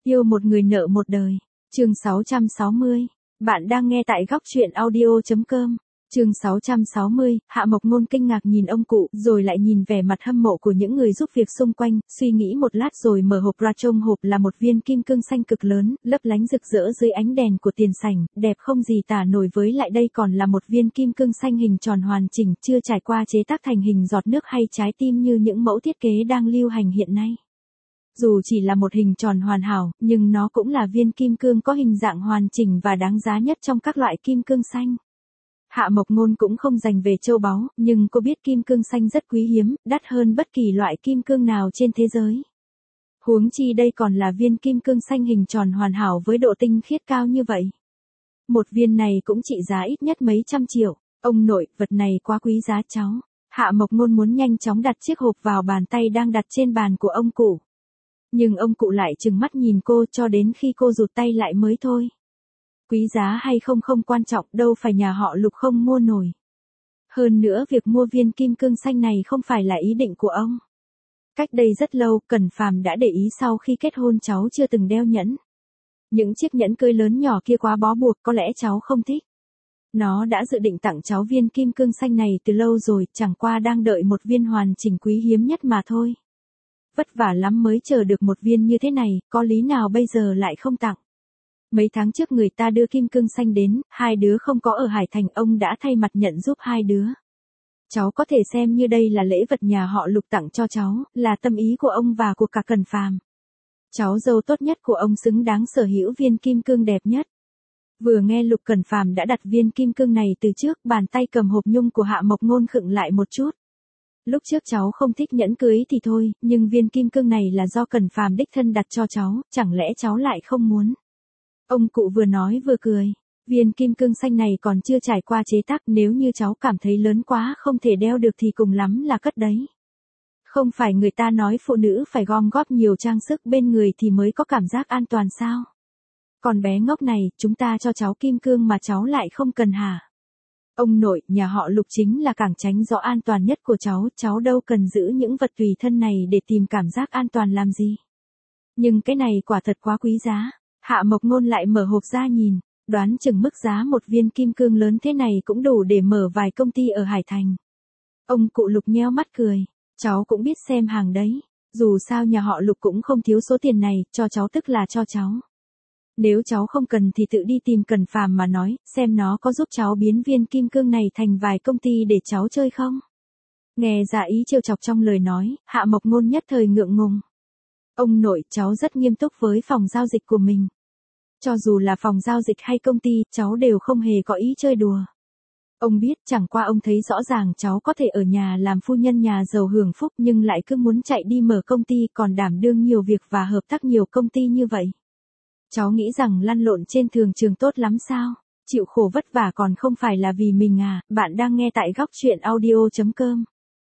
Yêu một người nợ một đời. Chương 660. Bạn đang nghe tại góc truyện audio.com. Chương 660, Hạ Mộc Ngôn kinh ngạc nhìn ông cụ, rồi lại nhìn vẻ mặt hâm mộ của những người giúp việc xung quanh, suy nghĩ một lát rồi mở hộp ra, trong hộp là một viên kim cương xanh cực lớn, lấp lánh rực rỡ dưới ánh đèn của tiền sảnh, đẹp không gì tả nổi, với lại đây còn là một viên kim cương xanh hình tròn hoàn chỉnh, chưa trải qua chế tác thành hình giọt nước hay trái tim như những mẫu thiết kế đang lưu hành hiện nay. Dù chỉ là một hình tròn hoàn hảo, nhưng nó cũng là viên kim cương có hình dạng hoàn chỉnh và đáng giá nhất trong các loại kim cương xanh. Hạ Mộc Ngôn cũng không dành về châu báu, nhưng cô biết kim cương xanh rất quý hiếm, đắt hơn bất kỳ loại kim cương nào trên thế giới. Huống chi đây còn là viên kim cương xanh hình tròn hoàn hảo với độ tinh khiết cao như vậy. Một viên này cũng trị giá ít nhất mấy trăm triệu. Ông nội, vật này quá quý giá cháu. Hạ Mộc Ngôn muốn nhanh chóng đặt chiếc hộp vào bàn tay đang đặt trên bàn của ông cụ. Nhưng ông cụ lại trừng mắt nhìn cô cho đến khi cô rụt tay lại mới thôi. Quý giá hay không không quan trọng, đâu phải nhà họ Lục không mua nổi. Hơn nữa việc mua viên kim cương xanh này không phải là ý định của ông. Cách đây rất lâu, Cẩn Phàm đã để ý sau khi kết hôn cháu chưa từng đeo nhẫn. Những chiếc nhẫn cưới lớn nhỏ kia quá bó buộc, có lẽ cháu không thích. Nó đã dự định tặng cháu viên kim cương xanh này từ lâu rồi, chẳng qua đang đợi một viên hoàn chỉnh quý hiếm nhất mà thôi. Vất vả lắm mới chờ được một viên như thế này, có lý nào bây giờ lại không tặng. Mấy tháng trước người ta đưa kim cương xanh đến, hai đứa không có ở Hải Thành, ông đã thay mặt nhận giúp hai đứa. Cháu có thể xem như đây là lễ vật nhà họ Lục tặng cho cháu, là tâm ý của ông và của cả Cẩn Phàm. Cháu dâu tốt nhất của ông xứng đáng sở hữu viên kim cương đẹp nhất. Vừa nghe Lục Cẩn Phàm đã đặt viên kim cương này từ trước, bàn tay cầm hộp nhung của Hạ Mộc Ngôn khựng lại một chút. Lúc trước cháu không thích nhẫn cưới thì thôi, nhưng viên kim cương này là do Cẩn Phàm đích thân đặt cho cháu, chẳng lẽ cháu lại không muốn? Ông cụ vừa nói vừa cười. Viên kim cương xanh này còn chưa trải qua chế tác, nếu như cháu cảm thấy lớn quá không thể đeo được thì cùng lắm là cất đấy. Không phải người ta nói phụ nữ phải gom góp nhiều trang sức bên người thì mới có cảm giác an toàn sao? Còn bé ngốc này, chúng ta cho cháu kim cương mà cháu lại không cần hả? Ông nội, nhà họ Lục chính là cảng tránh gió an toàn nhất của cháu đâu cần giữ những vật tùy thân này để tìm cảm giác an toàn làm gì. Nhưng cái này quả thật quá quý giá. Hạ Mộc Ngôn lại mở hộp ra nhìn, đoán chừng mức giá một viên kim cương lớn thế này cũng đủ để mở vài công ty ở Hải Thành. Ông cụ Lục nheo mắt cười, cháu cũng biết xem hàng đấy, dù sao nhà họ Lục cũng không thiếu số tiền này, cho cháu tức là cho cháu. Nếu cháu không cần thì tự đi tìm Cẩn Phàm mà nói, xem nó có giúp cháu biến viên kim cương này thành vài công ty để cháu chơi không. Nghe ra ý trêu chọc trong lời nói, Hạ Mộc Ngôn nhất thời ngượng ngùng. Ông nội, cháu rất nghiêm túc với phòng giao dịch của mình. Cho dù là phòng giao dịch hay công ty, cháu đều không hề có ý chơi đùa. Ông biết, chẳng qua ông thấy rõ ràng cháu có thể ở nhà làm phu nhân nhà giàu hưởng phúc nhưng lại cứ muốn chạy đi mở công ty, còn đảm đương nhiều việc và hợp tác nhiều công ty như vậy. Cháu nghĩ rằng lăn lộn trên thường trường tốt lắm sao? Chịu khổ vất vả còn không phải là vì mình à? Bạn đang nghe tại góc truyện audio.com.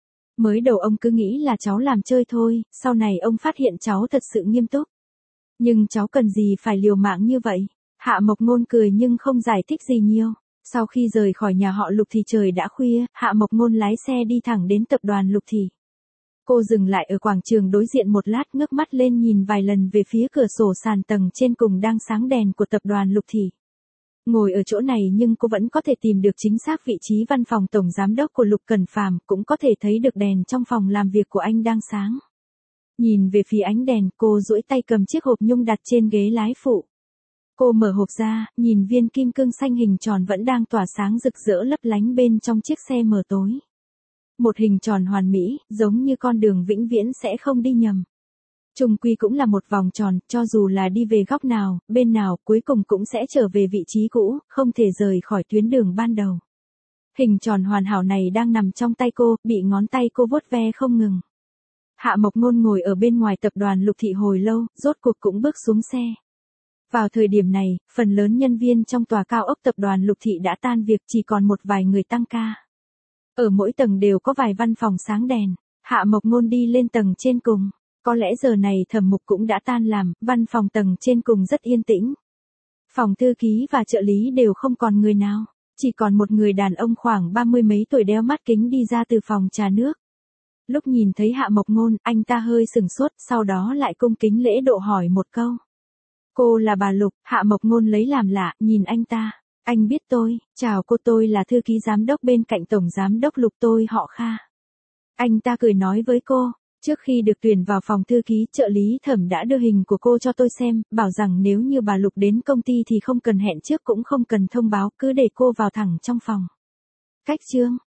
Mới đầu ông cứ nghĩ là cháu làm chơi thôi, sau này ông phát hiện cháu thật sự nghiêm túc. Nhưng cháu cần gì phải liều mạng như vậy? Hạ Mộc Ngôn cười nhưng không giải thích gì nhiều. Sau khi rời khỏi nhà họ Lục thì trời đã khuya, Hạ Mộc Ngôn lái xe đi thẳng đến tập đoàn Lục Thị. Cô dừng lại ở quảng trường đối diện một lát, ngước mắt lên nhìn vài lần về phía cửa sổ sàn tầng trên cùng đang sáng đèn của tập đoàn Lục Thị. Ngồi ở chỗ này nhưng cô vẫn có thể tìm được chính xác vị trí văn phòng tổng giám đốc của Lục Cẩn Phàm, cũng có thể thấy được đèn trong phòng làm việc của anh đang sáng. Nhìn về phía ánh đèn, cô duỗi tay cầm chiếc hộp nhung đặt trên ghế lái phụ. Cô mở hộp ra, nhìn viên kim cương xanh hình tròn vẫn đang tỏa sáng rực rỡ lấp lánh bên trong chiếc xe mờ tối. Một hình tròn hoàn mỹ, giống như con đường vĩnh viễn sẽ không đi nhầm. Chung quy cũng là một vòng tròn, cho dù là đi về góc nào, bên nào, cuối cùng cũng sẽ trở về vị trí cũ, không thể rời khỏi tuyến đường ban đầu. Hình tròn hoàn hảo này đang nằm trong tay cô, bị ngón tay cô vuốt ve không ngừng. Hạ Mộc Ngôn ngồi ở bên ngoài tập đoàn Lục Thị hồi lâu, rốt cuộc cũng bước xuống xe. Vào thời điểm này, phần lớn nhân viên trong tòa cao ốc tập đoàn Lục Thị đã tan việc, chỉ còn một vài người tăng ca. Ở mỗi tầng đều có vài văn phòng sáng đèn. Hạ Mộc Ngôn đi lên tầng trên cùng. Có lẽ giờ này thẩm mục cũng đã tan làm, văn phòng tầng trên cùng rất yên tĩnh. Phòng thư ký và trợ lý đều không còn người nào, chỉ còn một người đàn ông khoảng 30 mấy tuổi đeo mắt kính đi ra từ phòng trà nước. Lúc nhìn thấy Hạ Mộc Ngôn, anh ta hơi sừng sốt, sau đó lại cung kính lễ độ hỏi một câu. Cô là bà Lục, Hạ Mộc Ngôn lấy làm lạ, nhìn anh ta. Anh biết tôi, chào cô, tôi là thư ký giám đốc bên cạnh tổng giám đốc Lục, tôi họ Kha. Anh ta cười nói với cô. Trước khi được tuyển vào phòng thư ký, trợ lý Thẩm đã đưa hình của cô cho tôi xem, bảo rằng nếu như bà Lục đến công ty thì không cần hẹn trước cũng không cần thông báo, cứ để cô vào thẳng trong phòng. Cách chương